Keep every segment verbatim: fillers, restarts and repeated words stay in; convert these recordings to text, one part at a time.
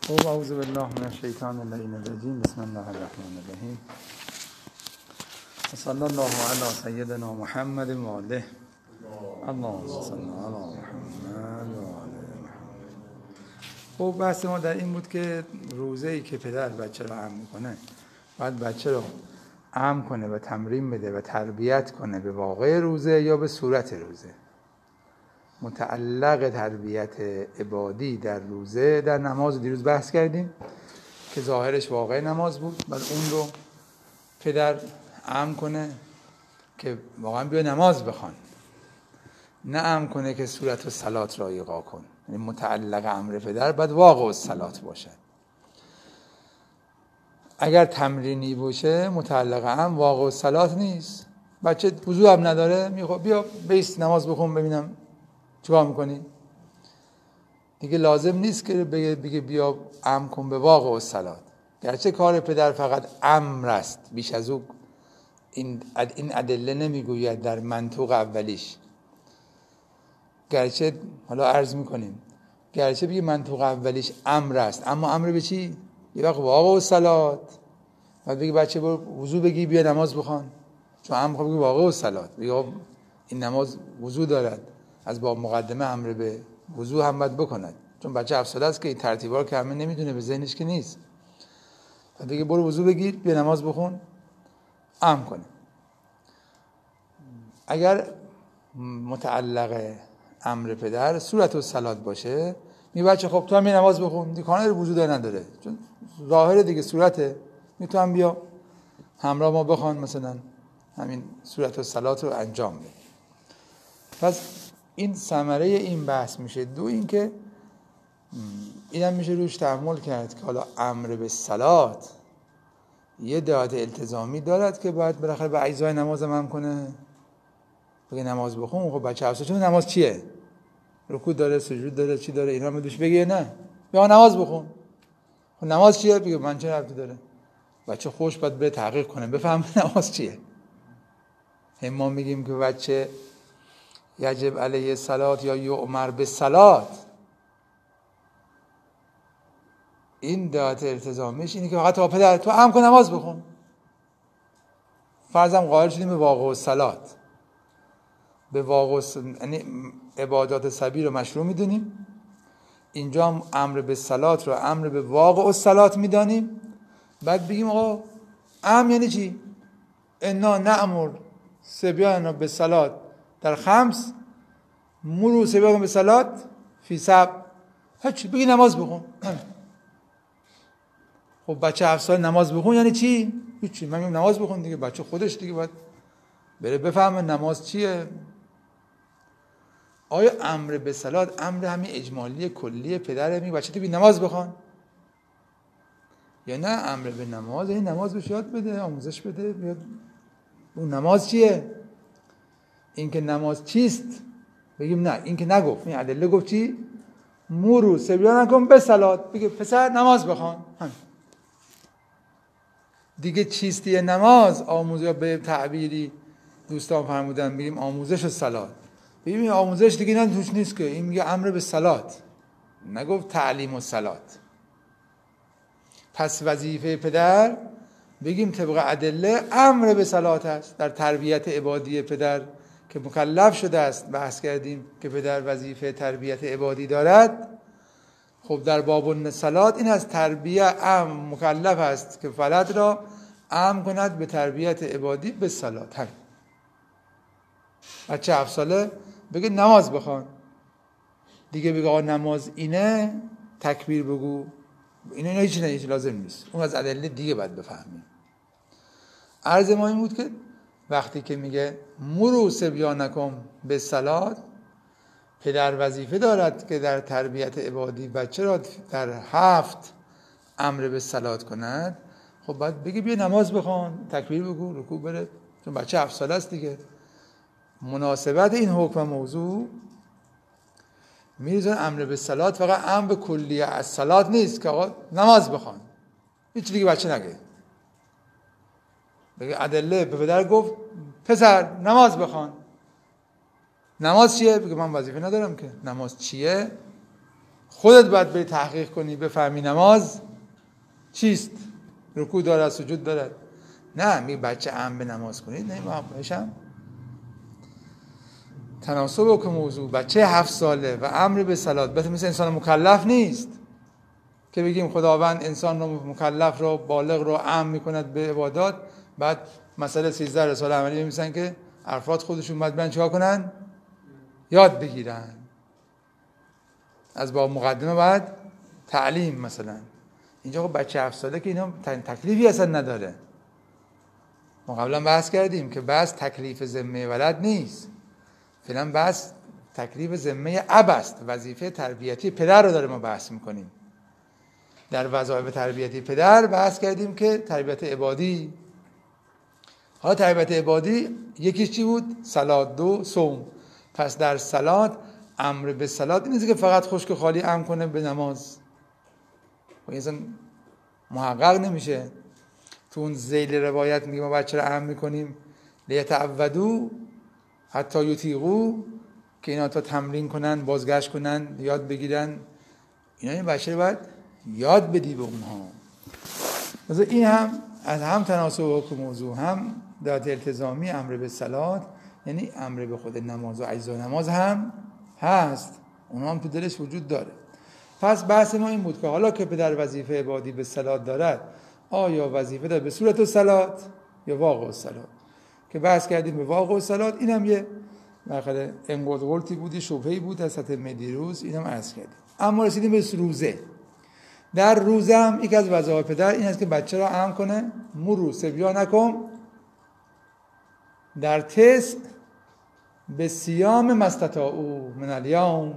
خب اعوذ بالله من الشیطان اللعین الرجیم. بسم الله الرحمن الرحیم. صلی الله علی سیدنا محمد و آله. اللهم صل علی محمد و آله محمد. خب بحث ما در این بود که روزه‌ای که پدر بچه رو عم میکنه باید بچه رو عم کنه و تمرین بده و تربیت کنه به واقع روزه یا به صورت روزه. متعلق تربیت عبادی در روزه در نماز دیروز بحث کردیم که ظاهرش واقع نماز بود، بعد اون رو پدر عم کنه که واقعا بیا نماز بخوان، نه عم کنه که صورت و صلات را ایقا کن. یعنی متعلق امر پدر باید واقع و صلات باشد. اگر تمرینی باشه متعلق ام واقع و صلات نیست. بچه وضو هم نداره، میگه بیا بیست نماز بخون ببینم چیکار میکنی. دیگه لازم نیست که بگه بگه بیا ام کن به واقع و صلات. گرچه کار پدر فقط امر است، بیش از او این این ادله نمیگوید در منطوق اولیش. گرچه حالا عرض میکنیم گرچه بگه منطوق اولیش امر است، اما امر به چی؟ یه وقت واقع و صلات. بعد بگی بچه برو وضو بگی بیا نماز بخوان، چون امر بگی واقع و صلات. بگی این نماز وضو دارد، از باب مقدمه امر به وضو هم باید بکند، چون بچه هفت ساله است که این ترتیبا رو که همه نمیدونه، به ذهنش که نیست. بعد بگی برو وضو بگیر بیا نماز بخون، امر کنه. اگر متعلق امر پدر صورت و صلات باشه، می بچه خب تو هم نماز بخون، دیگه وضو داره نداره، چون ظاهر دیگه صورته، می تو هم بیا همراه ما بخوان، مثلا همین صورت و صلات رو انجام بده. پس این ثمره این بحث میشه. دو این که اینم میشه روش تأمل کرد که حالا امر به صلات یه دعات التزامی دارد که باید بالاخره به اجزای نماز هم کنه، بگه نماز بخون. خب بچه افسا چون نماز چیه؟ رکوع داره، سجود داره، چی داره، اینا رو دوش بگه نه بیا نماز بخون. خب نماز چیه؟ بگه من چه ربطی داره؟ بچه خوش باید بره تحقیق کنه بفهمه نماز چیه. هم ما میگیم که بچه یجب علیه صلات یا یؤمر به صلات، این دعات التزامیش اینه که فقط تو پدر تو هم کن نماز بخون. فرضم قائل شدیم به واقع و صلات، به واقع و س... یعنی عبادات سبیل رو مشروع میدونیم، اینجا هم امر به صلات رو امر به واقع و صلات میدانیم. بعد بگیم آقا ام یعنی چی؟ انا نأمر صبیاننا به صلات در خمس مرو صبیانکم به صلات فی سبع. هیچ بگی نماز بخون. خب بچه هفت سال نماز بخون یعنی چی؟ هیچی. من میگم نماز بخون دیگه، بچه خودش دیگه باید بره بفهمه نماز چیه. آیا امر به صلات امر همین اجمالی کلی پدره، میگه بچه تو بی نماز بخوان، یا نه امر به نماز این نماز بهش یاد بده، آموزش بده، بیاد اون نماز چیه؟ این که نماز چیست بگیم نه، این که نگفت، این ادله گفت چی؟ مرو صبیانکم به صلات، بگه پسر نماز بخوان. هم. دیگه چیستی نماز آموزش به تعبیری دوستان فرمودن بگیم آموزش و صلات. ببین آموزش دیگه نه توش نیست که، این میگه امر به صلات، نگفت تعلیم و صلات. پس وظیفه پدر بگیم طبق ادله امر به صلات است. در تربیت عبادی پدر که مکلف شده است، بحث کردیم که پدر وظیفه تربیت عبادی دارد. خب در باب الصلات این از تربیت ام مکلف است که ولد را ام کند به تربیت عبادی به صلات. هم بچه هفت ساله بگه نماز بخوان، دیگه بگه آقا نماز اینه تکبیر بگو، اینا اینا هیچ نه، هیچ لازم نیست. اون از ادله دیگه باید بفهمیم. عرض ما این بود که وقتی که میگه مرو صبیانکم به صلات، پدر وظیفه دارد که در تربیت عبادی بچه را در هفت امر به صلات کند. خب باید بگه بیا نماز بخوان، تکبیر بگو، رکوع بره، چون بچه هفت ساله است دیگه. مناسبت این حکم موضوع میریزن امر به صلات فقط امر به کلیه از صلات نیست که آقا نماز بخوان، هیچ دیگه بچه نگه. بگه ادله به پدر گفت پسر نماز بخوان. نماز چیه؟ بگه من وظیفه ندارم که. نماز چیه؟ خودت باید بری تحقیق کنی بفهمی نماز چیست، رکوع دارد سجود دارد. نه میگه بچه ام به نماز کنید، نه باشم تناسب که موضوع بچه هفت ساله و امر به صلات بهت مثل انسان مکلف نیست که بگیم خداوند انسان رو مکلف رو بالغ رو امر میکند به عبادات، بعد مسئله سیزده رساله عملی میسن که افراد خودشون باید برن چیکار کنن؟ یاد بگیرن. از با مقدمه بعد تعلیم مثلا. اینجا خب بچه هفت ساله که اینا تکلیفی اصلا نداره. ما قبلا بحث کردیم که بحث تکلیف ذمه ولد نیست، فعلا بحث تکلیف ذمه اب است، وظیفه تربیتی پدر رو داره ما بحث میکنیم. در وظایف تربیتی پدر بحث کردیم که تربیت عبادی. حالا تربیت عبادی یکیش چی بود؟ صلات. دو صوم. پس در صلات امر به صلات این نیست که فقط خشک خالی امر کنه به نماز، و این محقق نمیشه. تو اون ذیل روایت میگه ما بچه رو امر میکنیم لیتعودوا حتی یطیقوا، که اینا تا تمرین کنن، بازگشت کنن، یاد بگیرن. اینا این بچه رو باید یاد بدی به اونها. مثلا این هم از هم تناسب حکم موضوع، هم دعوت التزامی امر به صلات، یعنی امر به خود نماز و اجزای نماز هم هست، اونها هم تو دلش وجود داره. پس بحث ما این بود که حالا که پدر وظیفه عبادی به صلات دارد، آیا وظیفه داره به صورت صلات یا واقع صلات؟ که بحث کردیم به واقع صلات. اینم یه مرحله انقدغلطی بودی، شبهه‌ای بود از سطح مدیروز، اینم عرض کردیم. اما رسیدیم به روزه. در روزه هم یکی از وظایف پدر این است که بچه را امر کنه مرو صبیانکم در تسع به صیام ما استطاعوا من الیوم،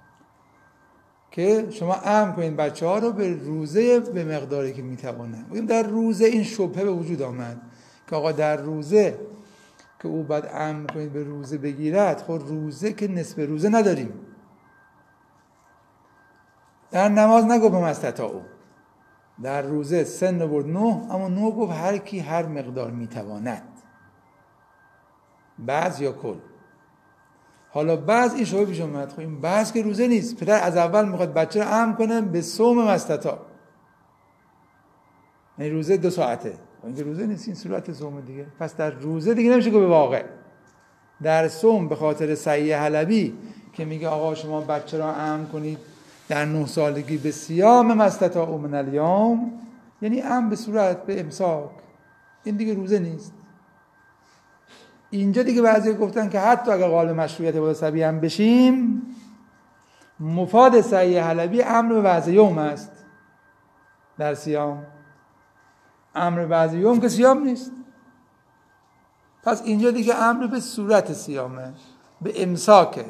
که شما امر کنید بچه ها رو به روزه به مقداری که میتوانند. بگیم در روزه این شبهه به وجود آمد که آقا در روزه که او باید امر کنید به روزه بگیرد، خب روزه که نصف روزه نداریم. در نماز نگفت ما استطاعوا، در روزه سن برد نه، اما نه گفت هر کی هر مقدار میتواند، بعض یا کل. حالا بعض این شبهه پیش اومد، خب این بعض که روزه نیست. پدر از اول میخواد بچه رو امر کنه به صوم ما استطاع، این روزه دو ساعته، این که روزه نیست، این صورت صوم دیگه. پس در روزه دیگه نمیشه که به واقع. در صوم به خاطر صحیح حلبی که میگه آقا شما بچه را امر کنید در نه سالگی به صیام ما استطاعوا من الیوم، یعنی امر به صورت به امساک، این دیگه روزه نیست. اینجا دیگه بعضی گفتن که حتی اگر قائل مشروعیت عبادت سبیه هم بشیم، مفاد صحیح حلبی امر به وضع یوم است در صیام، امر به وضع یوم که صیام نیست. پس اینجا دیگه امر به صورت صیامه، به امساکه.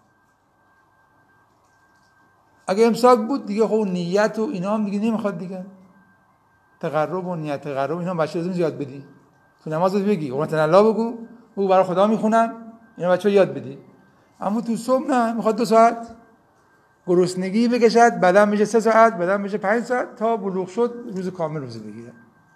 اگه امساک بود دیگه خب نیت و اینا هم دیگه نمیخواد دیگه، تقرب و نیت تقرب اینا بچه لازم زیاد بدی. تو نماز بگی قرآن الله بگو، او برای خدا میخونن، اینا بچه یاد بدی. اما تو صبح نه، میخواد دو ساعت گرسنگی بکشد، بدن میشه سه ساعت، بدن میشه پنج ساعت، تا بلوغ شد روز کامل روزه بگیره.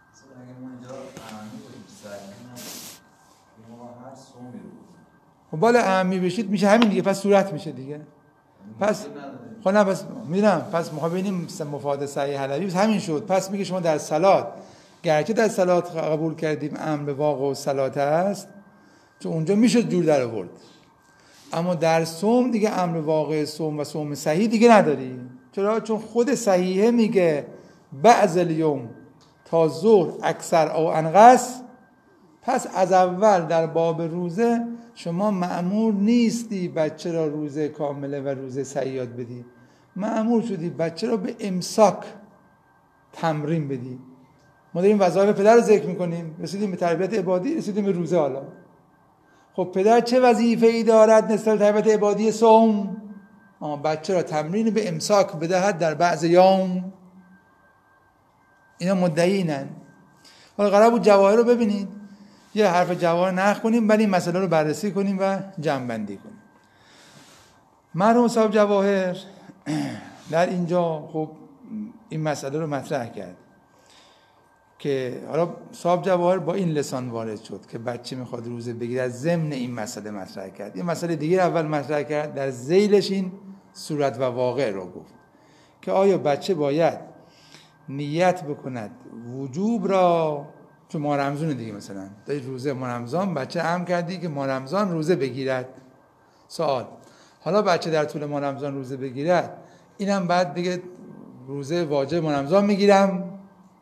خب بالا اهمی بشید میشه همین دیگه، پس صورت میشه دیگه. پس خب نه پس میدونم، پس ما ببینیم مفاد صحیح حلبی همین شد. پس میگه شما در صلات، گرچه در صلات قبول کردیم امر به واقع و صلات است، چون اونجا میشه جور در آورد، اما در صوم دیگه امر واقع صوم و صوم صحیح دیگه نداری. چرا؟ چون خود صحیحه میگه بعض الیوم تا ظهر اکثر او انقص. پس از اول در باب روزه شما مأمور نیستی بچه را روزه کامله و روزه صحیح یاد بدی، مأمور شدی بچه را به امساک تمرین بدی. ما داریم وظایف پدر رو ذکر میکنیم، رسیدیم به تربیت عبادی، رسیدیم به روزه. حالا خب پدر چه وظیفه‌ای دارد نسبت به تربیت عبادی صوم؟ بچه را تمرین به امساک بدهد در بعض یوم. اینا مدعینن. حالا قرار بود جواهر رو ببینید، یه حرف جواهر نقل کنیم، ولی مسئله رو بررسی کنیم و جمع بندی کنیم. مرحوم صاحب جواهر در اینجا خب این مسئله رو مطرح کرد که حالا صاحب جواهر با این لسان وارد شد که بچه میخواد روزه بگیره، ضمن این مسئله مطرح کرد. این مسئله دیگه اول مطرح کرد، در ذیلش این صورت و واقع رو گفت. که آیا بچه باید نیت بکند وجوب را، چون ماه رمضان دیگه، مثلا در روزه ماه رمضان بچه امر کردی که ماه رمضان روزه بگیرد. سوال، حالا بچه در طول ماه رمضان روزه بگیرد، اینم بعد دیگه روزه واجب ماه رمضان میگیرم،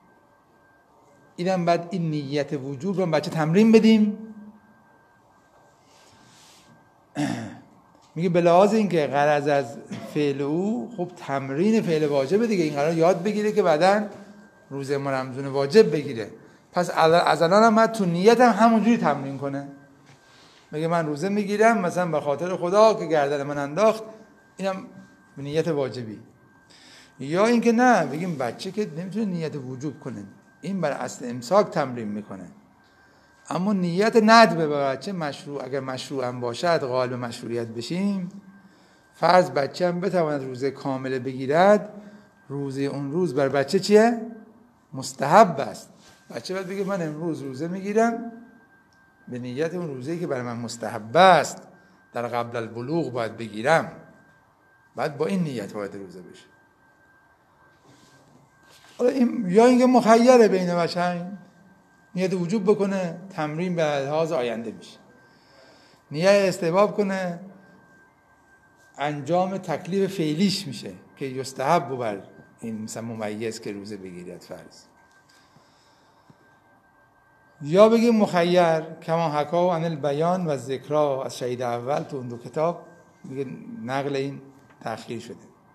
اینم بعد این نیت وجوب رو بچه تمرین بدیم؟ میگه به لحاظ اینکه غرض از فعل او خب تمرین فعل واجبه دیگه، این قرار یاد بگیره که بعداً روزه ماه رمضان واجب بگیره، پس از الان هم تو نیت هم همونجوری تمرین کنه. میگه من روزه میگیرم مثلا به خاطر خدا که گردن من انداخت، اینم به نیت واجبی. یا اینکه نه، بگیم بچه که نمیتونه نیت وجوب کنه، این بر اصل امساک تمرین میکنه، اما نیت ندب به بچه مشروع، اگر مشروع هم باشد قائل مشروعیت بشیم، فرض بچه هم بتواند روزه کامله بگیرد، روزه اون روز بر بچه چیه؟ مستحب است. بچه باید بگه من امروز روزه میگیرم به نیت اون روزه‌ای که برای من مستحب است، در قبل البلوغ باید بگیرم، بعد با این نیت باید روزه بشه. این یا اینکه مخیره بین بچه نیت وجوب بکنه، تمرین به لحاظ آینده میشه، نیت استحباب کنه، انجام تکلیف فعلیش میشه که یستحب بر این مثلا ممیز که روزه بگیرد فرض. یا بگیم مخیر کما حکا عن البیان و ذکرا از شهید اول، تو اون دو کتاب میگه نقل این تأخیر شده،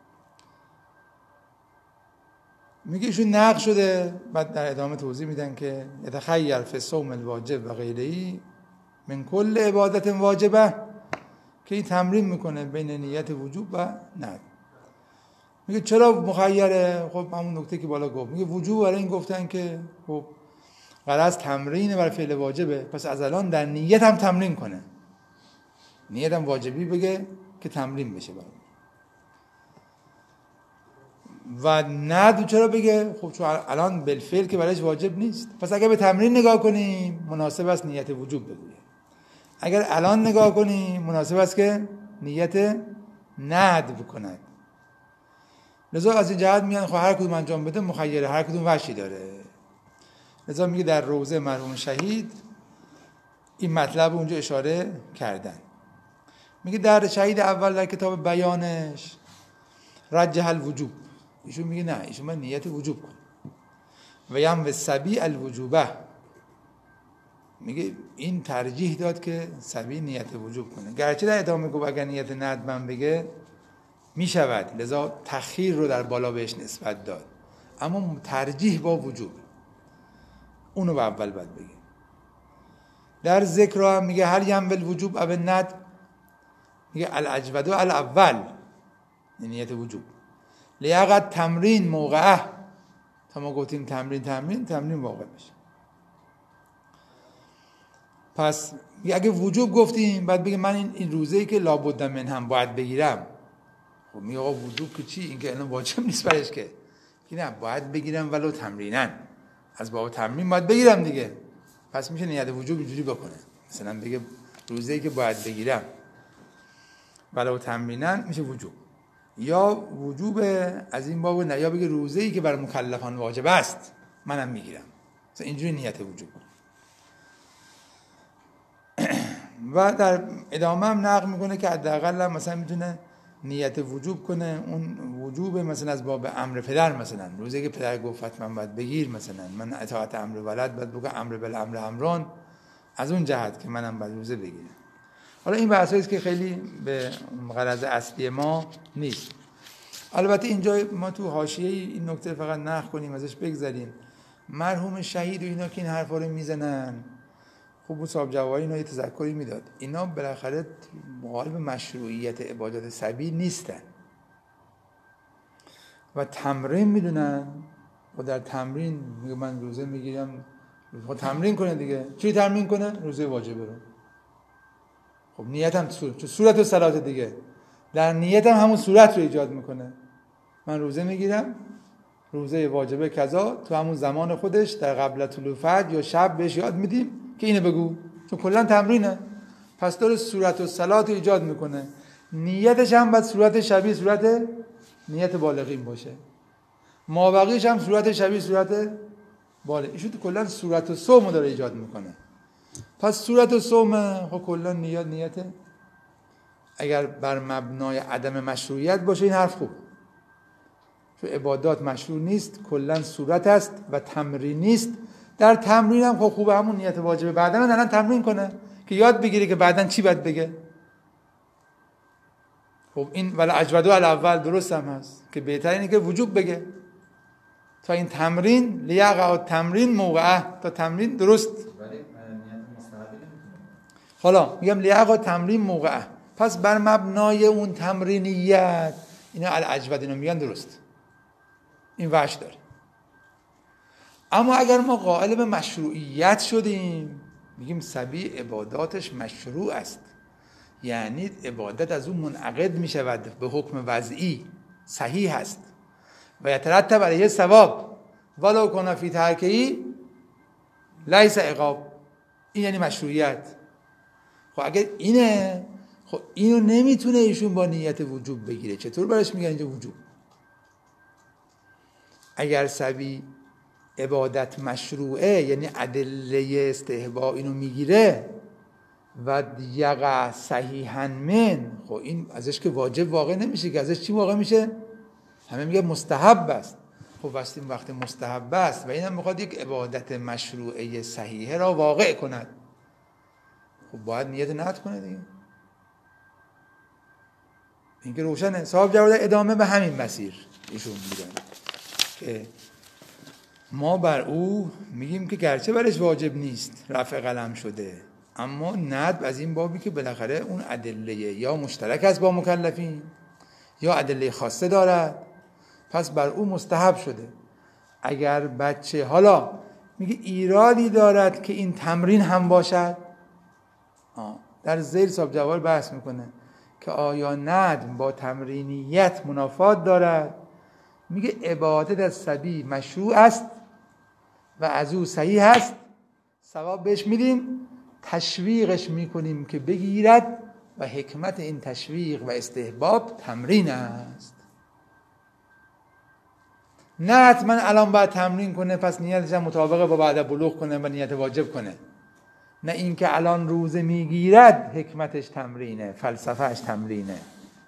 میگه ایشون نقل شده، بعد در ادامه توضیح میدن که یتخیر فی الصوم الواجب و غیره‌ای من کل عبادت واجبه، که این تمرین میکنه بین نیت وجوب و ندب. میگه چرا مخیره؟ خب همون نکته که بالا گفت، میگه وجوب برای این گفتن که خب غرض تمرین برای فعل واجبه، پس از الان در نیت هم تمرین کنه، نیت هم واجبی بگه که تمرین بشه برای. و ندب چرا بگه؟ خب چون الان بالفعل که برایش واجب نیست، پس اگر به تمرین نگاه کنیم مناسب است نیت وجوب بگویه، اگر الان نگاه کنیم مناسب است که نیت ندب کند. لذا از این جهت میگن خب هر کدوم انجام بده مخیره، هر کدوم وجهی داره. لذا میگه در روضه مرحوم شهید این مطلب اونجا اشاره کردن. میگه در شهید اول در کتاب بیانش رجح الوجوب، ایشون میگه نه، ایشون باید نیت وجوب کن. و یم و سبی الوجوبه، میگه این ترجیح داد که سبی نیت وجوب کنه، گرچه در ادامه گفت اگر نیت ندبم بگه میشود، لذا تخییر رو در بالا بهش نسبت داد، اما ترجیح با وجوب، اونو به اول باید بگه. در ذکر هم میگه هر یم بالوجوب او ند، میگه الاجود الاول نیت وجوب، لیاقت تمرین موقعه، تا ما گفتیم تمرین تمرین تمرین موقع بشه. پس اگه وجوب گفتیم بعد بگه من این این روزه‌ای که لابد من هم باید بگیرم، خب میگه آقا وجوب که چی؟ این که الان واجب نیست برش که، که نه باید بگیرم ولو تمرینن، از باب تمرین باید بگیرم دیگه، پس میشه نیت وجوب اینجوری بکنه، مثلا بگه روزه‌ای که باید بگیرم ولو تمرینن میشه وجوب، یا وجوب از این باب نه، یا بگه روزه‌ای که بر مکلفان واجب است منم میگیرم، مثلا اینجوری نیت وجوب. و در ادامه هم نقل میکنه که حداقل هم مثلا میتونه نیت وجوب کنه، اون وجوب مثلا از باب امر پدر، مثلا روزی که پدر گفت من باید بگیر، مثلا من اطاعت امر ولد باید بگم امر بالامر امران، از اون جهت که منم باید روزه بگیرم. حالا این بحثایی است که خیلی به غرض اصلی ما نیست. البته اینجا ما تو حاشیه این نکته فقط نقل کنیم ازش بگذریم، مرحوم شهید و اینا که این حرفا رو میزنن، خوب بود صاحب جواهری اینا یه تذکری میداد، اینا بالاخره مقابل مشروعیت عبادت سبیل نیستن و تمرین میدونن و در تمرین میگه من روزه میگیرم، خب تمرین کنه دیگه. چی تمرین کنه؟ روزه واجبه رو. خب نیت هم صورت صورت و صلات دیگه، در نیت هم همون صورت رو ایجاد میکنه، من روزه میگیرم روزه واجبه کذا، تو همون زمان خودش در قبل طلوع فجر یا شب بهش یاد میدیم که اینو بگو، چون کلا تمرینه، پس داره صورت و صلات رو ایجاد میکنه. نیتش هم باید صورت شبیه صورت نیت بالغین باشه. مابقیش هم صورت شبیه صورت بالغ. ایشون کلا صورت صوم داره ایجاد میکنه. پس صورت صوم خب کلا نیت نیته. اگر بر مبنای عدم مشروعیت باشه این حرف خوب، چون عبادات مشروع نیست، کلا صورت است و تمرین نیست. در تمرین هم خب خوبه، همون نیت واجبه. بعداً الان تمرین کنه که یاد بگیره که بعداً چی باید بگه. خب این ولی اجودو الاول درست هم هست که بهتر اینه که وجوب بگه تا این تمرین لیقع تمرین موقعه، تا تمرین درست. ولی نیت مستحبی نمیتونه. حالا میگم لیقع تمرین موقعه، پس بر مبنای اون تمرینیت اینا الاجود اینا میگن درست، این وجه داره. اما اگر ما قائل به مشروعیت شدیم، میگیم سبی عباداتش مشروع است، یعنی عبادت از اون منعقد میشود به حکم وضعی صحیح است و یترتب علیه ثواب ولو کن فی ترکه‌ای لیس عقاب. این یعنی مشروعیت. خب اگر اینه، خب اینو نمیتونه ایشون با نیت وجوب بگیره. چطور برش میگن اینجا وجوب؟ اگر سبی عبادت مشروعه یعنی ادله استحباب اینو میگیره و یقع صحیحا من، خب این ازش که واجب واقع نمیشه، که ازش چی واقع میشه؟ همه میگه مستحب است. خب وقتی وقت مستحب است و اینم میخواد یک عبادت مشروعه صحیحه را واقع کند، خب باید نیت نهت کنه دیگه. این که روشنه. صاحب جواد ادامه به همین مسیر ایشون میگن که ما بر او میگیم که گرچه برش واجب نیست رفع قلم شده، اما ندب از این بابی که بالاخره اون ادله یا مشترک است با مکلفین یا ادله خاصه دارد، پس بر او مستحب شده. اگر بچه حالا میگه ایرادی دارد که این تمرین هم باشد، آه. در ذیل صاحب جوال بحث میکنه که آیا ندب با تمرینیت منافات دارد. میگه عبادت از سبی مشروع است و از او صحیح است، ثواب بهش میدیم، تشویقش میکنیم که بگیرد و حکمت این تشویق و استحباب تمرین است. نه حتما الان باید تمرین کنه پس نیتش هم مطابق با بعد بلوغ کنه و نیت واجب کنه. نه اینکه الان روزه میگیرد حکمتش تمرینه، فلسفهش تمرینه.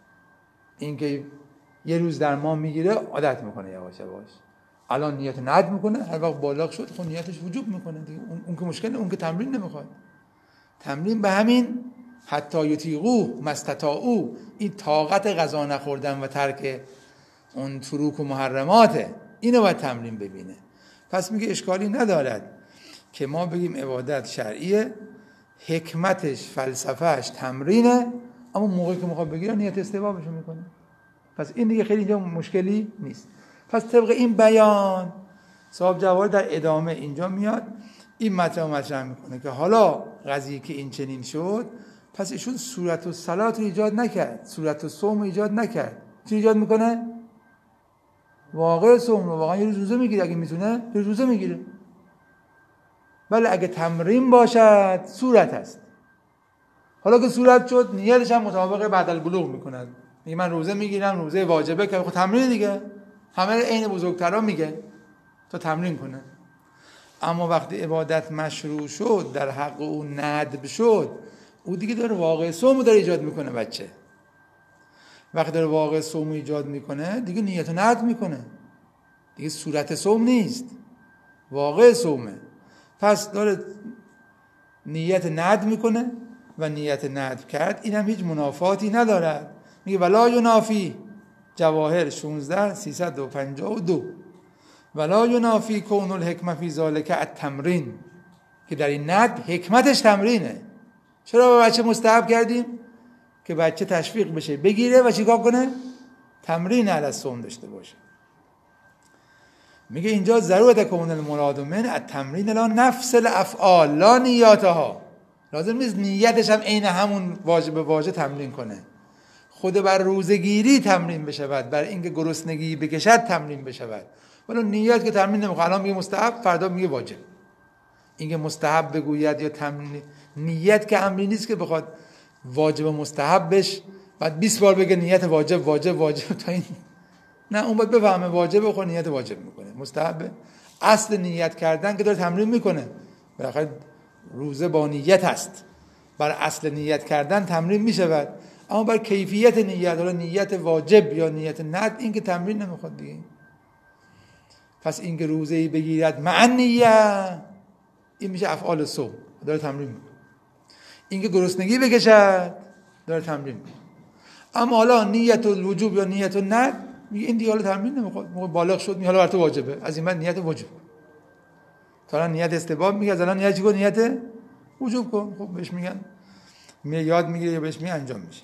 اینکه یه روز در ماه میگیره عادت میکنه یواش یواش، الان نیت ند میکنه، هر وقت بالغ شد خب نیتش وجوب میکنه دیگه. اون, اون که مشکل، اون که تمرین نمیخواد. تمرین به همین حتی یطیقوه مستطاعوا، این طاقت غذا نخوردن و ترک اون تروک و محرماته، اینو باید تمرین ببینه. پس میگه اشکالی ندارد که ما بگیم عبادت شرعیه، حکمتش فلسفهش تمرینه، اما موقعی که میخواد بگیره نیت استحبابشو میکنه. پس این دیگه خیلی اینجا مشکلی نیست. پس طبق این بیان صاحب جواد در ادامه اینجا میاد این مطلب مطرح میکنه که حالا قضیه که این چنین شد، پس ایشون صورت و صلات رو ایجاد نکرد، صورت و صوم رو ایجاد نکرد. چی ایجاد میکنه؟ واقع صوم رو. واقعا یه روز روزه میگیره، اگه میتونه یه روزه میگیره. بله اگه تمرین باشد صورت هست. حالا که صورت شد نیتش هم مطابق بعد البلوغ میکنه. میگه من روزه میگیرم، روزه واجبه، که خب تمرین دیگه. همه عین بزرگترا میگه تو تمرین کنه. اما وقتی عبادت مشروع شد، در حق او ندب شد، او دیگه داره واقع صوم داره ایجاد میکنه. بچه وقتی داره واقع صوم ایجاد میکنه دیگه نیت ندب میکنه، دیگه صورت صوم نیست، واقع صومه. پس داره نیت ندب میکنه و نیت ندب کرد این هم هیچ منافاتی ندارد. میگه ولا ینافی، جواهر شانزده سیصد و پنجاه و دو، ولا ینافی کون الحکمه فی ذالک التمرین، که در این ندب حکمتش تمرینه. چرا به بچه مستحب کردیم؟ که بچه تشویق بشه بگیره و چیکار کنه؟ تمرین علی الصوم داشته باشه. میگه اینجا ضرورت کون المراد من التمرین لا نفس الافعال لا نیاتها، لازم نیست نیتش هم عین همون واجب واجب تمرین کنه. خود بر روزگیری تمرین بشود، بر اینکه گرسنگی بکشد تمرین بشود. ولی نیت که تمرین نمیخواد، الان میگه مستحب فردا میگه واجب. اینکه مستحب بگوید یا تمرین، نیت که امری نیست که بخواد واجب و مستحب بش بعد بیست بار بگه نیت واجب واجب واجب تا این نه، اون باید بفهمه واجبه، خود نیت واجب میکنه، مستحبه. اصل نیت کردن که داره تمرین میکنه، بالاخره روزه با نیت هست، بر اصل نیت کردن تمرین میشود، اما بر کیفیت نیت، حالا نیت واجب یا نیت ند، این که تمرین نمیخواد دیگه. پس این که روزه‌ای بگیرد مع نیت، این میشه افعال صوم، داره تمرین میکنه. این که گرسنگی بکشد، داره تمرین میکنه. اما حالا نیت الوجوب یا نیت الند، میگه این دیگه حالا تمرین نمیخواد، موقع بالغ شد میگه حالا بر تو واجبه، از این بعد نیت واجب کن. تا الان نیت استحباب میگه، از الان نیت چی کن؟ نیت وجوب کن. خب بهش میگن، میگه یاد میگیره یا بهش میگه انجام میشه.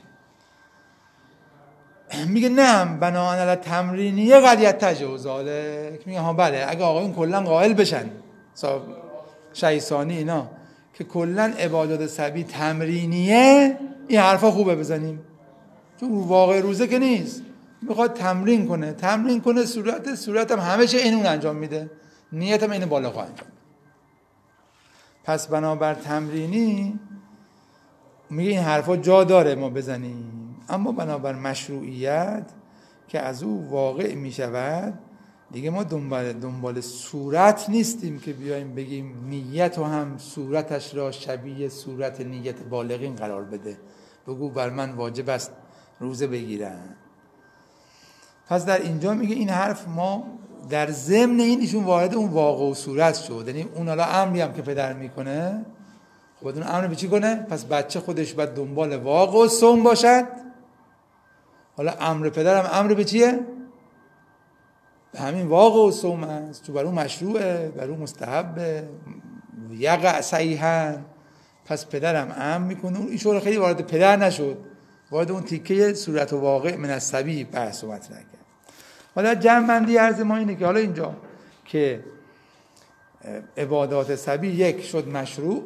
میگه نه، بناهن علی تمرینیه قد یتجه ذالک. میگه ها بله، اگه آقایون کلا قائل بشن، شیطانی اینا، که کلا عبادات سبی تمرینیه، این حرفا خوبه بزنیم، چون واقع روزه که نیست، میخواد تمرین کنه، تمرین کنه صورت صورت هم همه چه این اون انجام میده، نیت هم اینو بالا خواهد انجام. پس بنابر تمرینی میگه این حرفا جا داره ما بزنیم، اما بنابر مشروعیت که از او واقع میشود دیگه ما دنبال دنبال صورت نیستیم که بیایم بگیم نیت و هم صورتش را شبیه صورت نیت بالغین قرار بده، بگو بر من واجب است روزه بگیرم. پس در اینجا میگه این حرف ما در ضمن این ایشون وارد اون واقع و صورت شد، یعنی اون حالا امری هم که پدر میکنه، خب بدون امر به چی کنه؟ پس بچه خودش باید دنبال واقع و صوم باشد. حالا امر پدر هم امر به چیه؟ به همین واقع و صوم است، چون بر اون مشروعه، بر اون مستحبه، یقع صحیحاً. پس پدرم امر میکنه. اون ایشون خیلی وارد پدر نشد، وارد اون تیکه صورت و واقع من السبی بحث و مطرح کرد. حالا جمع بندی عرض ما اینه که حالا اینجا که عبادات سبی یک شد مشروع،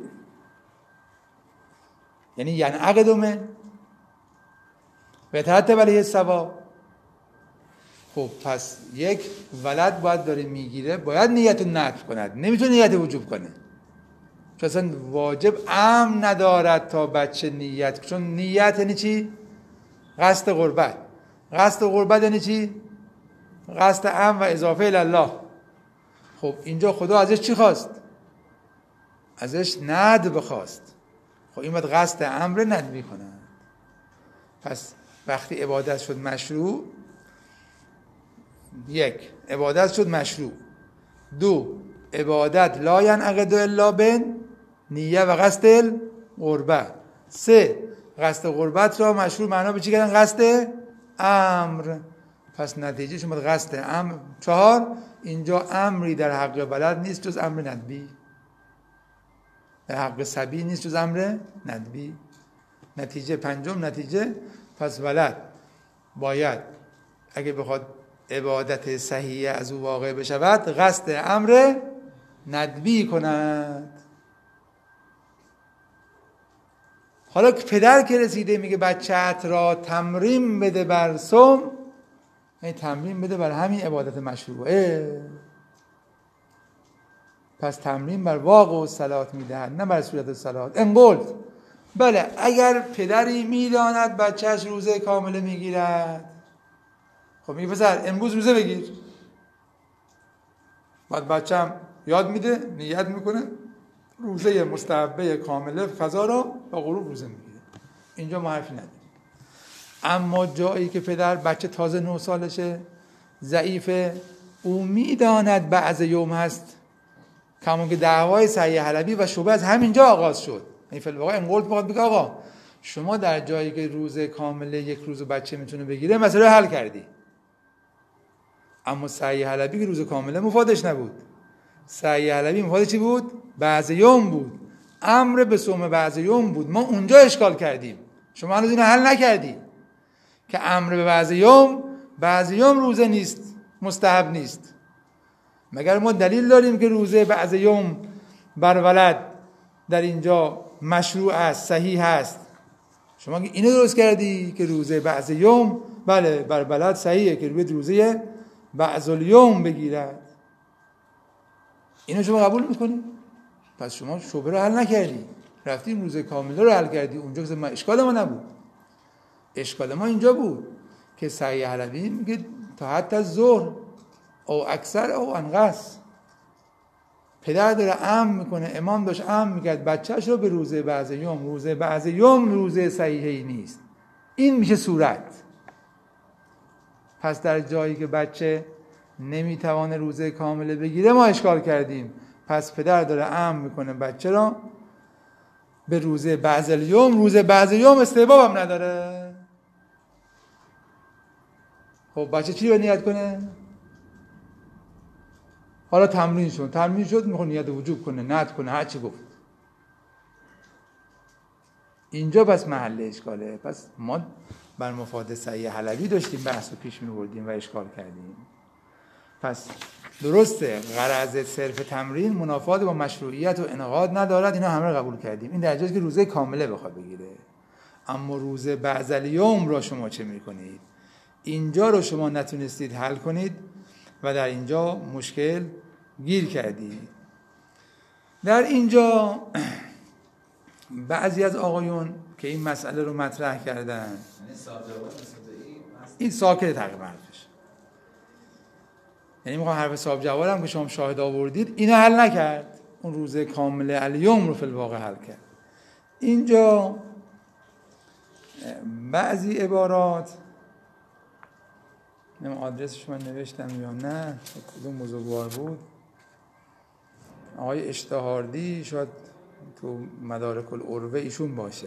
یعنی ینعقد من و یترتب علیه الثواب. خب پس یک ولد باید داره میگیره، باید نیت رو نطف کند، نمیتونه نیت وجوب کنه، چون اصلا واجب امر ندارد تا بچه نیت، چون نیت یعنی چی؟ قصد قربت. قصد قربت یعنی چی؟ قصد امر و اضافه الله. خب اینجا خدا ازش چی خواست؟ ازش ندب خواست. خب این باید قصد امر ندبی کنند. پس وقتی عبادت شد مشروع، یک عبادت شد مشروع، دو عبادت لا ینعقد الا بن نیه و قصد قربت، سه قصد قربت را مشروع معنا به چی کردن؟ قصد امر. پس نتیجه شما قصد امر. چهار اینجا امری در حق بلد نیست جز امر ندبی، در حق سبی نیست جز امر ندبی. نتیجه پنجم نتیجه، پس ولد باید اگه بخواد عبادت صحیح از او واقع بشود قصد امر ندبی کند. حالا که پدر که رسیده میگه بچه‌ت را تمرین بده بر صوم، یعنی تمرین بده بر همین عبادت مشروعه. پس تمرین بر واقع و صلات میدهد، نه بر صورت صلات. انقلت بله، اگر پدری میداند بچهش روزه کامله میگیرد، خب میگه پسر امروز روزه بگیر، بعد بچه‌م یاد میده، نیت میکنه، روزه مستحبه کامله فضا را با غروب روزه میگیره. اینجا ما حرفی نداریم. اما جایی که پدر بچه تازه نه سالشه، ضعیفه، او میداند بعض یوم هست، کمون که دعوای صحیح حلبی و شبه از همینجا آغاز شد. این فعل واقع انقلت میخواد بگه آقا شما در جایی که روز کامله یک روز بچه میتونه بگیره مسئله حل کردی، اما صحیح حلبی که روز کامله مفادش نبود. صحیح حلبی مفاد چی بود؟ بعض یوم بود، امر به صوم بعض یوم بود. ما اونجا اشکال کردیم، شما هنوز اینو حل نکردی که امر به بعض یوم، بعض یوم روزه نیست، مستحب نیست. مگر ما دلیل داریم که روزه بعض یوم بر ولد در اینجا مشروع است، صحیح است؟ شما اینو درست کردی که روزه بعض یوم بله بر ولد صحیحه که روی روزه بعض الیوم بگیرد. اینو شما قبول میکنی؟ پس شما شبهه رو حل نکردی، رفتی روزه کامله رو حل کردی. اونجا که ما اشکال ما نبود، اشکال ما اینجا بود که صحیح حلبی میگه تا حتی ظهر او اکثر او انقص. پدر داره امر میکنه، امام داشت امر میکرد بچهش رو به روزه بعض یوم، روزه بعض یوم روزه صحیحی نیست. این میشه صورت. پس در جایی که بچه نمیتوانه روزه کامله بگیره ما اشکال کردیم. پس پدر داره امر میکنه بچه را به روزه بعض یوم، روزه بعض یوم استحباب هم نداره. خب بچه چی رو نیت کنه؟ حالا تمرین شد تمرین شد میخواد نیت وجوب کنه، نیت کنه، هر چی گفت. اینجا بس محل اشکاله. پس ما بر مفاد صحیح حلبی داشتیم بحث رو پیش میبردیم و اشکال کردیم. پس درسته غرض صرف تمرین منافات با مشروعیت و انعقاد ندارد، اینا همه قبول کردیم. این درجاست که روزه کامله بخواد بگیره. اما روزه بعض الیوم را شما چه میکنید؟ اینجا رو شما نتونستید حل کنید و در اینجا مشکل گیر کردید. در اینجا بعضی از آقایون که این مسئله رو مطرح کردن، این ساکت تقریبا حرفش، یعنی میخوام حرف صاحب جواد هم که شما شاهد آوردید اینو حل نکرد، اون روزه کامل الیوم رو فی الواقع حل کرد. اینجا بعضی عبارات، نمیم آدرسش من نوشتم یا نه، کدوم بزرگوار بود، آقای اشتهاردی، شاید تو مدارک العروه ایشون باشه.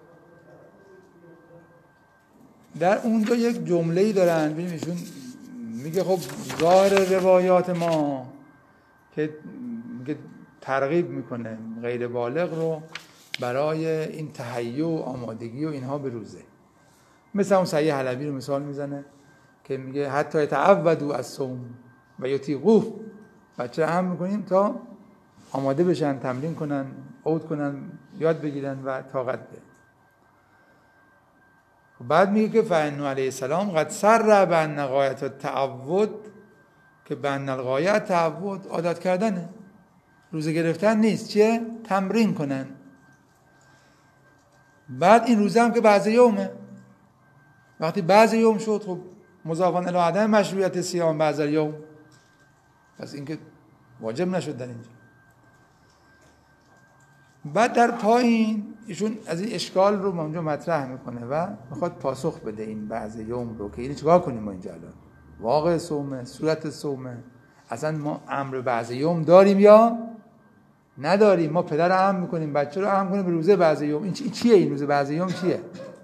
در اونجا یک جمله‌ای دارن، ببینیم ایشون میگه خب ظاهر روایات ما که ترغیب میکنه غیر بالغ رو برای این تهیع و آمادگی و اینها به روزه. مثل اون صحیح حلبی رو مثال میزنه که میگه حتی یتعودوا الصوم و یطیقوه، بچه هم میکنیم تا آماده بشن، تمرین کنن، عود کنن، یاد بگیرن و طاقت ده. بعد میگه که فإنه علیه السلام قد سر بأن غایت التعود، که بأن الغایت تعود عادت کردنه، روزه گرفتن نیست، چیه؟ تمرین کنن. بعد این روزه هم که بعض یومه، وقتی بعض یوم شد خب مضافاً الی عدم مشروعیت صیام بعض یوم، پس این که واجب نشد در اینجا. بعد در پایین ایشون از این اشکال رو اونجا مطرح میکنه و میخواد پاسخ بده این بعض یوم رو که اینو چیکار کنیم ما اینجا الان، واقع صومه، صورت صومه، اصلا ما امر بعض یوم داریم یا نداریم؟ ما پدر امر میکنیم بچه رو امر کنیم به روزه بعض یوم، این چیه؟ این روزه بعض یوم چیه؟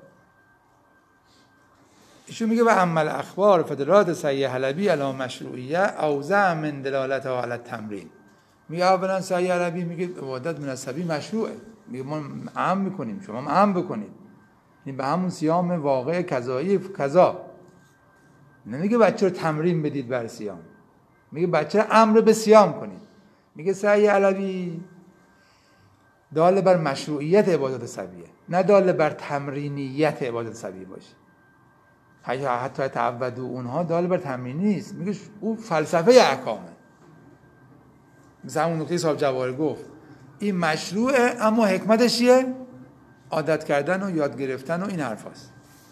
ایشون میگه و عمل اخبار فدرات صحیح حلبی علی مشروعیه اوزع من دلالتها علی التمرین. میگه اولا صحیح حلبی میگه عبادت مناسبی مشروعه، میگه ما امر میکنیم شما هم امر بکنید، این به همون صیام واقع قضایی قضا. نمیگه بچه رو تمرین بدید بر صیام، میگه بچه رو امر به صیام کنید. میگه صحیح حلبی دال بر مشروعیت عبادت سبیه، نه دال بر تمرینیت عبادت سبیه باشه. حتی تعودوا اونها دال بر تمرین نیست، میگه او فلسفه احکامه. مثلا اون نکته صاحب جواهر گفت این مشروعه اما حکمتش چیه؟ عادت کردن و یاد گرفتن و این حرف هست.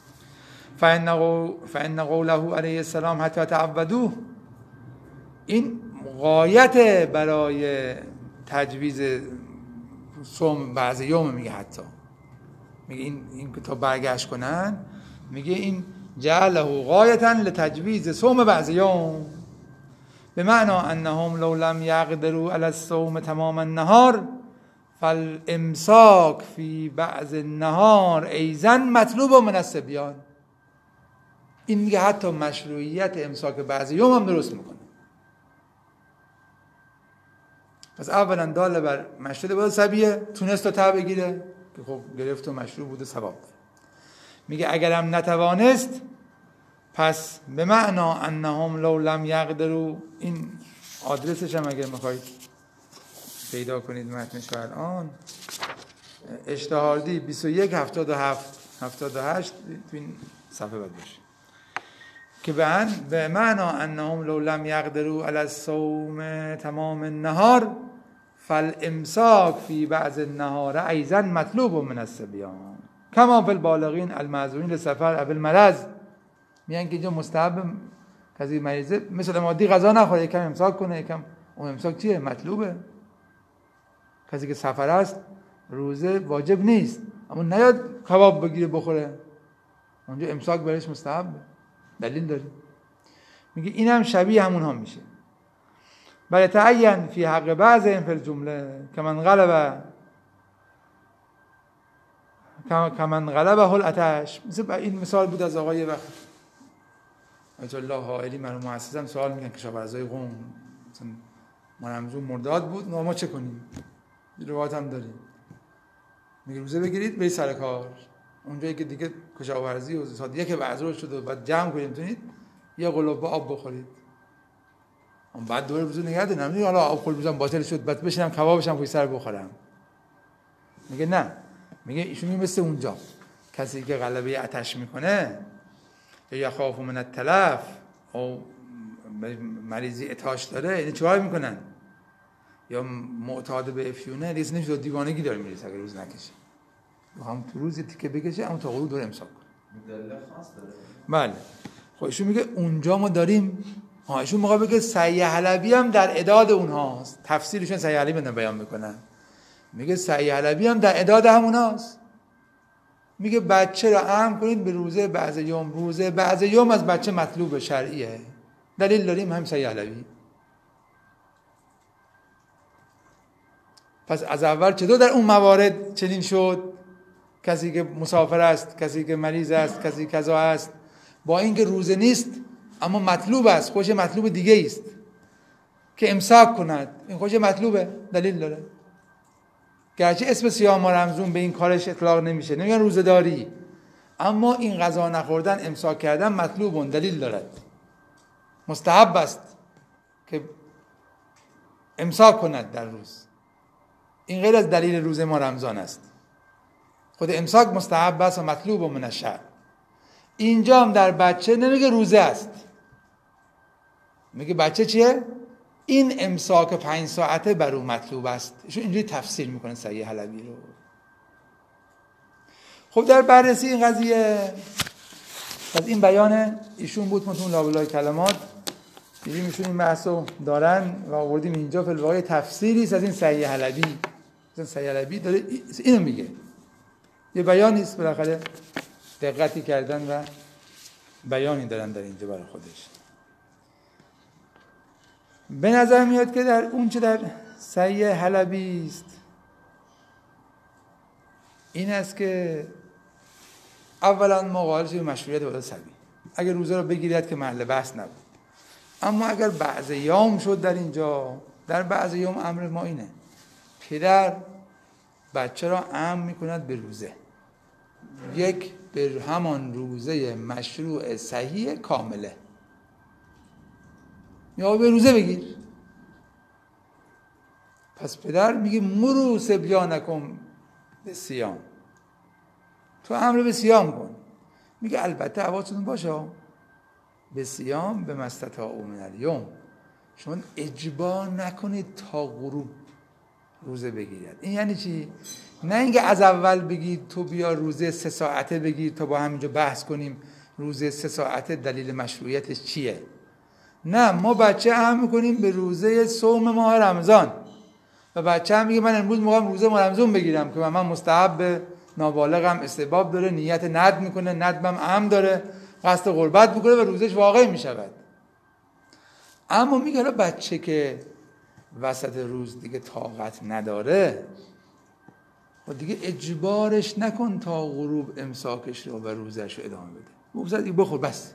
فإن قوله علیه السلام حتی تعودوا، این غایت برای تجویز صوم بعض یوم، میگه حتی میگه این این که تا برگشت کنن، میگه این جعله غایتا لتجویز صوم بعض یوم، به معنی انهم لو لم یقدروا علی الصوم تمام النهار فالامساک فی بعض النهار ایضا مطلوب من الصبیان. این میگه حتی مشروعیت امساک بعض یوم هم درست میکنه. پس اولا داله بر مشروع بود سبیه، تونست تا تا بگیره که خب گرفت و مشروع بوده ثواب. میگه اگرم نتوانست پس به معنا انهم لو لم یقدروا، این آدرسش هم اگر میخواید پیدا کنید متنش رو الان، اشتهاردی بیست و یک هفتاد و هفت هفتاد و هشت تو این صفحه باید باشه که به معنا انهم لو لم یقدروا علی الصوم تمام النهار فالامساک فی بعض النهار ایضا مطلوب من الصبیان کما فی البالغین المعذورین للسفر او المرض. میگن که اینجا مستحب کسی مریضه مثل مادی غذا نخوره، یکم امساک کنه، یکم اون امساک چیه؟ مطلوبه. کسی که سفر است روزه واجب نیست، اما نیاد کباب بگیره بخوره، اونجا امساک برش مستحبه، دلیل داره. میگه اینم شبیه همون ها میشه. بل تعین فی حق بعضهم فی الجمله کمن غلب کمن غلبه العطش. مثل این مثال بود از آقای وقت آیت الله حائری مرحوم مؤسسم سوال میگن کشاورزای قم، مثلا مرمزون مرداد بود، ما چه کنیم؟ روایت هم داریم، میگه روزه بگیرید برید سر کار، اونجایی که دیگه کشاورزی و صادیه که بعضی شده و بعد جمع کنید میتونید یه قلاب آب بخورید. اون بعد دوره روزه نگه دارم، نمیگه حالا آب خورد بزنم باطل شد بعد بشینم کبابشم پشت سر بخورم. میگه نه، میگه ایشون مثل اونجا کسی که غلبه عطش میکنه یا یخاف من التلف او مریضی عطاش داره، این چیکار میکنن؟ یا معتاد به افیونه دیگه نمیشه، دیوانگی داره میرسه اگه روز نکشه، هم تو روز تیکه بکشه اما تا غروب دور امساک کنه. مدل خاص داره. بله. خب ایشون میگه اونجا ما داریم، ها ایشون میگه بگه سعی حلبی هم در اعداد اونهاست. تفسیرشون سعی حلبی بدن بیان میکنن، میگه سعی حلبی هم در اعداد هموناست. میگه بچه را امر کنید به روزه بعض یوم، روزه بعض یوم از بچه مطلوب شرعیه. دلیل داریم هم سعی حلبی. پس از اول چطور در اون موارد چنین شد؟ کسی که مسافر است، کسی که مریض است، کسی کذا است، با اینکه روزه نیست اما مطلوب است، خوش مطلوب دیگه است که امساک کند، این خوش مطلوبه، دلیل داره. گرچه اسم صیام رمضان به این کارش اطلاق نمیشه، نمیگن روزه داری، اما این غذا نخوردن، امساک کردن مطلوبون، دلیل دارد، مستحب است که امساک کند در روز. این غیر از دلیل روز ما رمضان است، خود امساک مستحب است و مطلوب و من الشرع. اینجا هم در بچه نمیگه روزه است، میگه بچه چیه؟ این امساک پنج ساعته بر او مطلوب است. ایشون اینجوری تفسیر میکنه سعی حلبی رو. خب در بررسی این قضیه از این بیان ایشون بود متون لابلای کلمات، دیدیم ایشون این بحثو دارن و آوردیم اینجا. فی الواقع تفسیری است از این سعی حلبی. مثلا سعی حلبی داره اینو میگه، یه بیانی است، بالاخره دقتی کردن و بیانی دارن در اینجا برای خودش. به نظر میاد که در اون چه در سعی حلبی است این است که اولا مقالشه به مشروعیت ولادت صبی، اگر روزه رو بگیرید که محل بحث نبود. اما اگر بعض یوم شد در اینجا، در بعض یوم امر ما اینه پدر بچه را امر میکند به روزه، یک به همان روزه مشروع صحیح کامله، یا به روزه بگیر. پس پدر میگه مرو صبیانکم به صیام، تو امر به صیام کن. میگه البته حواستون باشه به صیام به مستطاعوا من الیوم، شما اجبار نکنید تا غروب روزه بگیرید. این یعنی چی؟ نه اینکه از اول بگید تو بیا روزه سه ساعته بگیر تا با همینجا بحث کنیم روزه سه ساعته دلیل مشروعیتش چیه. نه، ما بچه هم میکنیم به روزه صوم ماه رمضان و بچه هم میگه من امروز میخوام روزه ماه رمضان بگیرم که من مستحب نابالغم استحباب داره، نیت ند میکنه، ندبم هم داره، قصد قربت میکنه و روزش واقع میشود. اما میگه بچه که وسط روز دیگه طاقت نداره و دیگه اجبارش نکن تا غروب امساکش رو و روزش رو ادامه بده، بگذار دیگه بخور بس.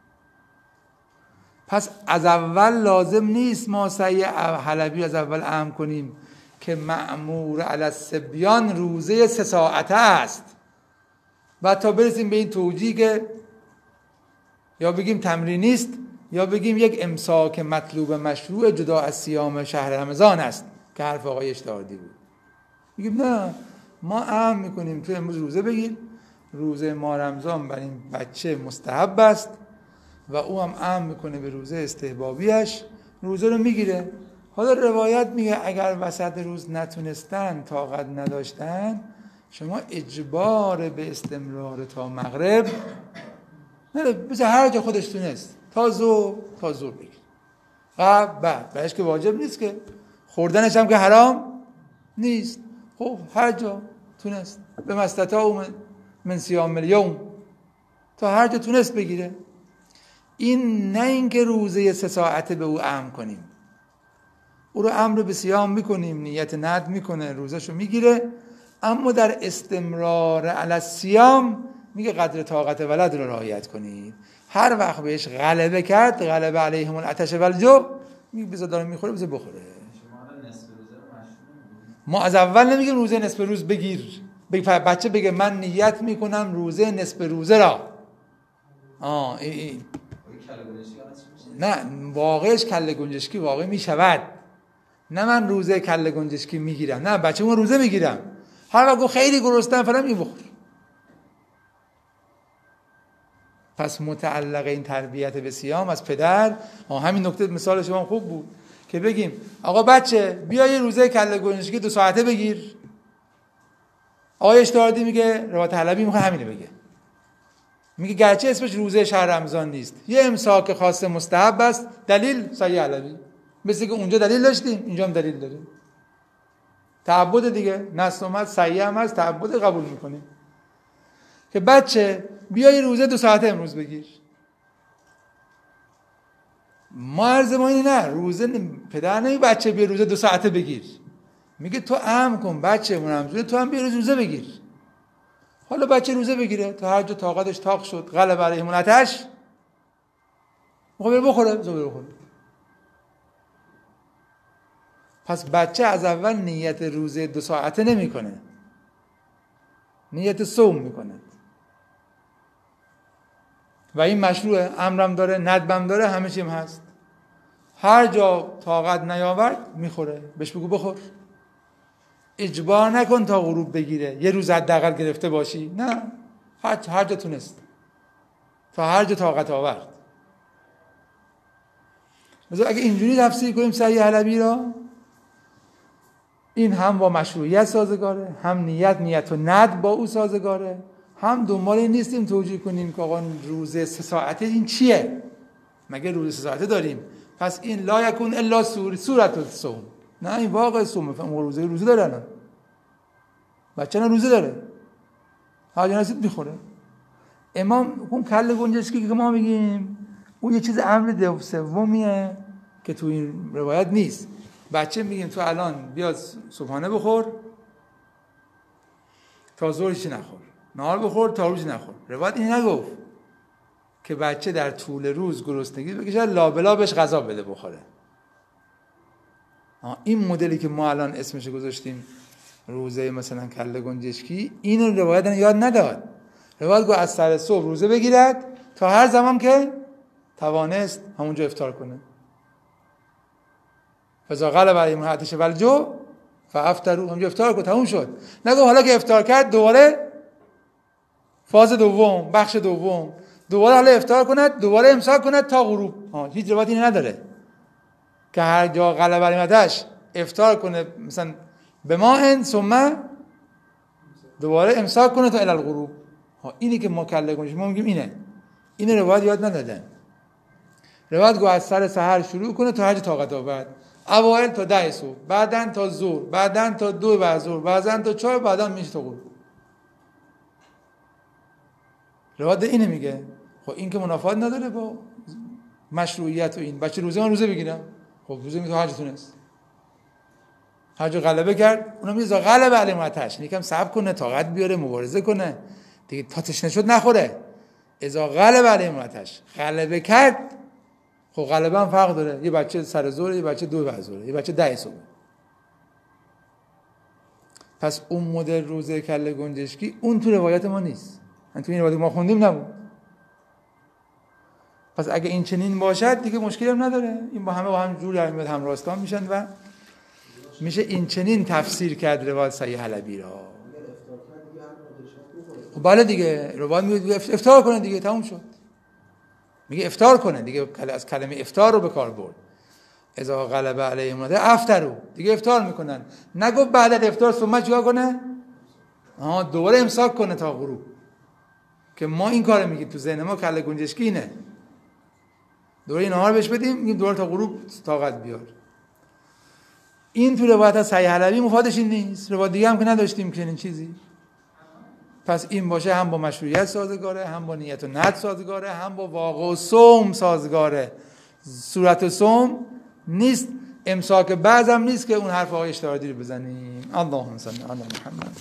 پس از اول لازم نیست ما سعی حلبی از اول امر کنیم که مأمور علی الصبیان روزه سه ساعته است و تا برسیم به این توجیه که یا بگیم تمرینی است یا بگیم یک امساک مطلوب مشروع جدا از صیام شهر رمضان است که حرف آقای اشتهادی بود. میگیم نه، ما امر میکنیم تو امروز روزه بگیر، روزه ماه رمضان برای این بچه مستحب است و او هم امر میکنه به روزه استحبابیش، روزه رو میگیره. حالا روایت میگه اگر وسط روز نتونستن، طاقت نداشتن، شما اجبار به استمرار تا مغرب نه، بذار هر جا خودش تونست تا ظهر تا ظهر بگیر. قبل بعد بهش که واجب نیست که، خوردنش هم که حرام نیست. خب هر جا تونست به مستطاع من من صیام الیوم، تا هر جا تونست بگیره. این نه اینکه روزه سه ساعته به او امر کنیم، او رو امر به صیام میکنیم، نیت ند میکنه، روزشو میگیره، اما در استمرار علی الصیام میگه قدر طاقت ولد رو رعایت کنید. هر وقت بهش غلبه کرد، غلبه علیهم العطش والجوع، میگه بذار داره میخوره بذار بخوره. ما از اول نمیگیم روزه نصف روز بگیر، بچه بگه من نیت میکنم روزه نصف روزه را. آه ای ای. نه واقعش کله گنجشکی واقع میشود، نه من روزه کله گنجشکی میگیرم، نه بچه اون روزه میگیرم، هر وقت خیلی گرسنه‌ام فلان می بخور. پس متعلق این تربیت به صیام از پدر. همین نکته مثال شما خوب بود که بگیم آقا بچه بیا یه روزه کله گنجشکی دو ساعته بگیر. آقای اشتهاردی میگه، روایت حلبی میخواد همینه بگه، میگه گرچه اسمش روزه شهر رمضان نیست، یه امساک خاص مستحب است. دلیل صحیح حلبی، مثل که اونجا دلیل داشتیم اینجا هم دلیل داریم. تعبد دیگه، نص اومد صحیح هم هست، تعبد قبول میکنیم که بچه بیا یه روزه دو ساعته امروز بگیر. ما عرض ما اینه نه، روزه پدر نمی بچه بیا روزه دو ساعته بگیر، میگه تو امر کن بچه منم تو هم بیا روزه بگیر. حالا بچه روزه بگیره تا هر جا طاقتش طاق شد، غلبه علیهم العطش، میخواد بره بخوره بذار بخوره. پس بچه از اول نیت روزه دو ساعته نمیکنه، نیت صوم میکنه و این مشروعه، امرم داره، ندبم داره، همه چیم هست. هر جا طاقت نیاورد میخوره، بهش بگو بخور. اجبار نکن تا غروب بگیره، یه روز حداقل گرفته باشی، نه، هر هر جا تونست، تا هر جا طاقت آورد. مثلا اگه اینجوری تفسیر کنیم صحیح حلبی را، این هم با مشروعیت سازگاره، هم نیت نیت و ند با او سازگاره، هم دنبال این نیستیم توجیه کنیم که آقا روزه سه ساعته این چیه، مگه روزه سه ساعته داریم، پس این لا یکون الا سور صورت الصوم. نه این واقع صومه، فهم روزه روزه داره الان، بچه نه روزه داره، هر جا نسید میخوره. امام اون کله گنجشکی که ما میگیم اون یه چیز امر سومیه که تو این روایت نیست. بچه میگیم تو الان بیا صبحانه بخور تا ظهر چی نخور، نهار بخور تا روز نخور. روایت این نگفت که بچه در طول روز گرسنگی بکشه لابلا بهش غذا بده بخوره. این مدلی که ما الان اسمش گذاشتیم روزه مثلا کله گنجشکی، این روایت یاد نداد. روایت گفت از سر صبح روزه بگیرد تا هر زمان که توانست همونجا افطار کنه. فذا غلب علیهم العطش والجوع فافطروا، همونجا افطار کنه، تموم شد. نگو حالا که افطار کرد دوباره فاز دوم، بخش دوم، دوباره حالا افطار کند، دوباره امساک کند تا غروب. ها هیچ روایتی اینه نداره که هر جا غلب علیهم العطش افطار کنه مثلا به ماء ثم دوباره امساک کنه تا الی الغروب. ها اینی که ما کله گنجشکی ما میگیم اینه. این روایت یاد ندادن. روایت گو از سر سحر شروع کنه تا هر جا طاقت آورد، اوایل تا ده صبح، بعدن تا ظهر، بعدن تا دو بعد ظهر، بعدن تا چهار، بعدن میشه تا غروب. روایت اینه میگه. خب این که منافات نداره با مشروعیت و این. بچه روزه من روزه بگیرم، خب روزه می تو هر جا تونست، هر جا غلبه کرد اونم میذاره غلبه علیهم العطش، یکم صبر کنه، طاقت بیاره، مبارزه کنه دیگه، تا تشنه شد نخوره. اذا غلبه علیهم العطش، غلبه کرد. خب غالبا هم فرق داره، یه بچه سر ظهر، یه بچه دو بعد ظهر، یه بچه ده صبح. پس اون مدل روزه کله گنجشکی اون تو روایت ما نیست، من تو این روایت ما خوندیم نبود. پس اگه این چنین باشد دیگه مشکلی هم نداره، این با همه با هم جور در میاد، هم راستان میشن و میشه این چنین تفسیر کرد روایت صحیح حلبی را. خب بله دیگه، روایت میگه افطار کنه دیگه، تموم شد. میگه افطار کنه دیگه، از کلمه افطار رو به کار برد. اذا غلب علیهم العطش افطروا، دیگه افطار میکنن. نگو بعد از افطار ثم چیکار کنه؟ آها دوباره امساک کنه تا غروب، که ما این کارو میگیم تو ذهن ما کله گنجشکی اینه. دوره نهار بهش بدیم، میگیم دوره تا غروب طاقت بیار. این تو روایت از صحیح حلبی مفادش این نیست. روایت دیگه هم که نداشتیم که این چیزی. پس این باشه هم با مشروعیت سازگاره، هم با نیت و ند سازگاره، هم با واقع و صوم سازگاره. صورت صوم نیست، امساک بعضم نیست که اون حرف آقای اشتراردی رو بزنیم. اللهم صل علی محمد.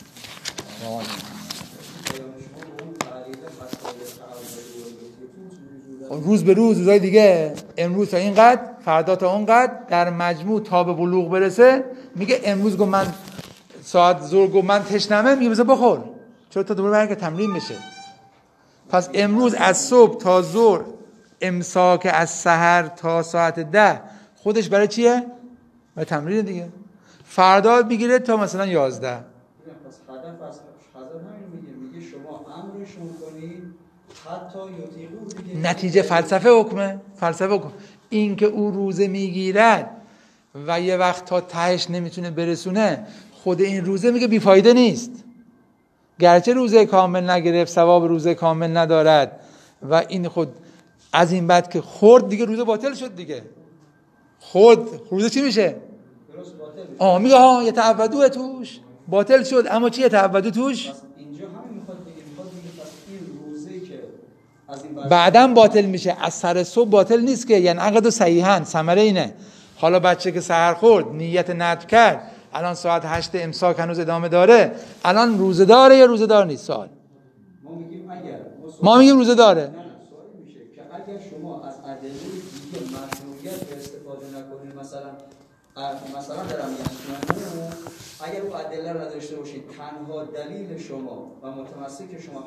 روز به روز روزای دیگه، امروز تا اینقدر، فردا تا اونقدر، در مجموع تا به بلوغ برسه. میگه امروز گفت من ساعت ظهر گفت من تشنمه، میگه بذار بخور، چرا تا دوباره برای که تمرین بشه. پس امروز از صبح تا ظهر، امساک از سحر تا ساعت ده، خودش برای چیه؟ برای تمرین دیگه. فردا میگیره تا مثلا یازده. پس هدف از حضرت همین میگه میگه شما امرشون کنید حتی یطیقو دیگه. نتیجه فلسفه حکمه. فلسفه حکم این که او روزه میگیرد و یه وقت تا تهش نمیتونه برسونه، خود این روزه میگه بیفایده نیست. گرچه روزه کامل نگرفت، ثواب روزه کامل ندارد و این خود از این بعد که خورد دیگه روزه باطل شد دیگه. خورد روزه چی میشه؟ آه میگه ها یتعودو توش باطل شد، اما چی یتعودو توش؟ اینجا همین میخواد بگه، میخواد بگه پس این روزه که از این بعد بعدم باطل میشه، از سر صبح باطل نیست که. یعنی عقد و صحیحن ثمره اینه. حالا بچه که سحر خورد نیت ندب کرد، الان ساعت هشت امساک هنوز ادامه داره، الان روزه داره یا روزه دار نیست؟ سوال ما میگیم اگر ما میگیم روزه داره. نه نه سوالی میشه که اگر شما از ادله دیگه مشروعیت به استفاده نکنید، مثلا مثلا دارم میگم اگر اون ادله را داشته باشید، تنها دلیل شما و متمسک شما